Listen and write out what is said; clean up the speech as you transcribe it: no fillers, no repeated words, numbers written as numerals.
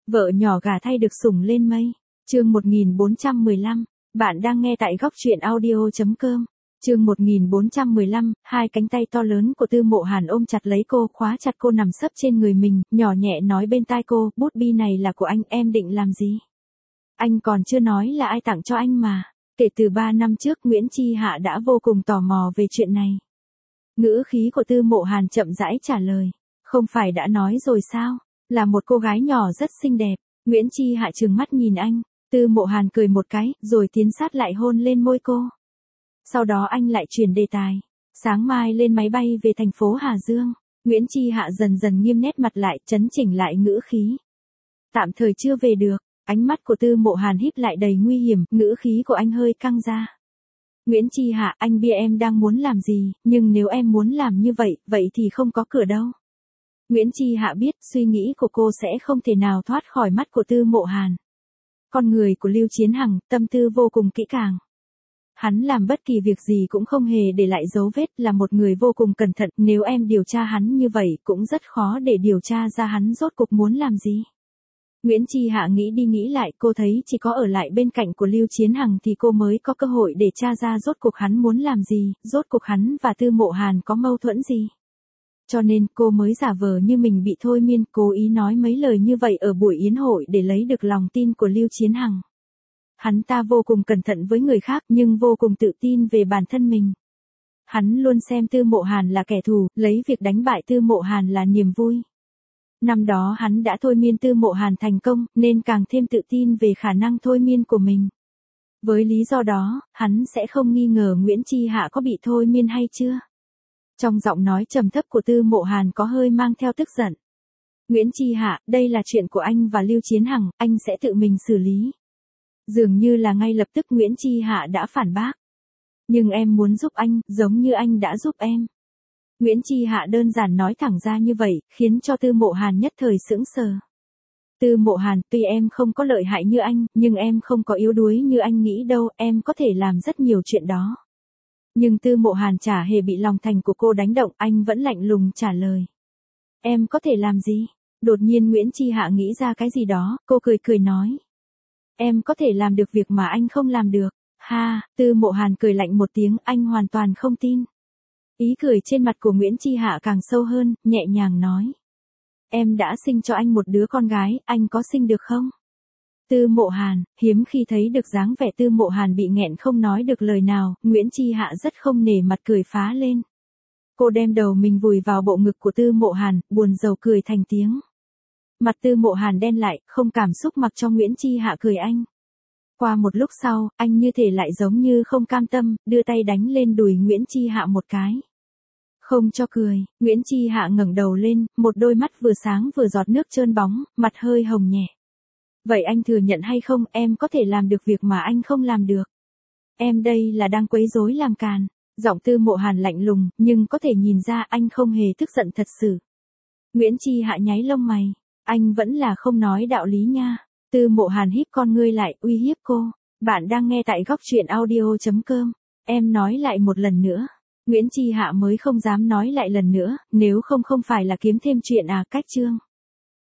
Vợ nhỏ gả thay được sủng lên mây. Chương 1415, bạn đang nghe tại góc truyện audio.com. Chương 1415, hai cánh tay to lớn của Tư Mộ Hàn ôm chặt lấy cô, khóa chặt cô nằm sấp trên người mình, nhỏ nhẹ nói bên tai cô, bút bi này là của anh, em định làm gì? Anh còn chưa nói là ai tặng cho anh mà. Kể từ 3 năm trước Nguyễn Chi Hạ đã vô cùng tò mò về chuyện này. Ngữ khí của Tư Mộ Hàn chậm rãi trả lời. Không phải đã nói rồi sao? Là một cô gái nhỏ rất xinh đẹp. Nguyễn Chi Hạ trừng mắt nhìn anh. Tư Mộ Hàn cười một cái, rồi tiến sát lại hôn lên môi cô. Sau đó anh lại chuyển đề tài. Sáng mai lên máy bay về thành phố Hà Dương. Nguyễn Chi Hạ dần dần nghiêm nét mặt lại, chấn chỉnh lại ngữ khí. Tạm thời chưa về được. Ánh mắt của Tư Mộ Hàn híp lại đầy nguy hiểm, ngữ khí của anh hơi căng ra. Nguyễn Chi Hạ, anh biết em đang muốn làm gì, nhưng nếu em muốn làm như vậy, vậy thì không có cửa đâu. Nguyễn Chi Hạ biết suy nghĩ của cô sẽ không thể nào thoát khỏi mắt của Tư Mộ Hàn. Con người của Lưu Chiến Hằng, tâm tư vô cùng kỹ càng. Hắn làm bất kỳ việc gì cũng không hề để lại dấu vết, là một người vô cùng cẩn thận, nếu em điều tra hắn như vậy cũng rất khó để điều tra ra hắn rốt cuộc muốn làm gì. Nguyễn Chi Hạ nghĩ đi nghĩ lại, cô thấy chỉ có ở lại bên cạnh của Lưu Chiến Hằng thì cô mới có cơ hội để tra ra rốt cuộc hắn muốn làm gì, rốt cuộc hắn và Tư Mộ Hàn có mâu thuẫn gì. Cho nên cô mới giả vờ như mình bị thôi miên, cố ý nói mấy lời như vậy ở buổi yến hội để lấy được lòng tin của Lưu Chiến Hằng. Hắn ta vô cùng cẩn thận với người khác nhưng vô cùng tự tin về bản thân mình. Hắn luôn xem Tư Mộ Hàn là kẻ thù, lấy việc đánh bại Tư Mộ Hàn là niềm vui. Năm đó hắn đã thôi miên Tư Mộ Hàn thành công, nên càng thêm tự tin về khả năng thôi miên của mình. Với lý do đó, hắn sẽ không nghi ngờ Nguyễn Chi Hạ có bị thôi miên hay chưa. Trong giọng nói trầm thấp của Tư Mộ Hàn có hơi mang theo tức giận. Nguyễn Chi Hạ, đây là chuyện của anh và Lưu Chiến Hằng, anh sẽ tự mình xử lý. Dường như là ngay lập tức Nguyễn Chi Hạ đã phản bác. Nhưng em muốn giúp anh, giống như anh đã giúp em. Nguyễn Chi Hạ đơn giản nói thẳng ra như vậy, khiến cho Tư Mộ Hàn nhất thời sững sờ. Tư Mộ Hàn, tuy em không có lợi hại như anh, nhưng em không có yếu đuối như anh nghĩ đâu, em có thể làm rất nhiều chuyện đó. Nhưng Tư Mộ Hàn chả hề bị lòng thành của cô đánh động, anh vẫn lạnh lùng trả lời. Em có thể làm gì? Đột nhiên Nguyễn Chi Hạ nghĩ ra cái gì đó, cô cười cười nói. Em có thể làm được việc mà anh không làm được. Ha, Tư Mộ Hàn cười lạnh một tiếng, anh hoàn toàn không tin. Ý cười trên mặt của Nguyễn Chi Hạ càng sâu hơn, nhẹ nhàng nói. Em đã sinh cho anh một đứa con gái, anh có sinh được không? Tư Mộ Hàn, hiếm khi thấy được dáng vẻ Tư Mộ Hàn bị nghẹn không nói được lời nào, Nguyễn Chi Hạ rất không nể mặt cười phá lên. Cô đem đầu mình vùi vào bộ ngực của Tư Mộ Hàn, buồn rầu cười thành tiếng. Mặt Tư Mộ Hàn đen lại, không cảm xúc mặc cho Nguyễn Chi Hạ cười anh. Qua một lúc sau, anh như thể lại giống như không cam tâm, đưa tay đánh lên đùi Nguyễn Chi Hạ một cái. Không cho cười, Nguyễn Chi Hạ ngẩng đầu lên, một đôi mắt vừa sáng vừa giọt nước trơn bóng, mặt hơi hồng nhẹ. Vậy anh thừa nhận hay không, em có thể làm được việc mà anh không làm được. Em đây là đang quấy rối làm càn. Giọng Tư Mộ Hàn lạnh lùng, nhưng có thể nhìn ra anh không hề tức giận thật sự. Nguyễn Chi Hạ nháy lông mày. Anh vẫn là không nói đạo lý nha. Tư Mộ Hàn híp con ngươi lại, uy hiếp cô. Bạn đang nghe tại góc truyện audio.com. Em nói lại một lần nữa. Nguyễn Chi Hạ mới không dám nói lại lần nữa, nếu không phải là kiếm thêm chuyện cách chương.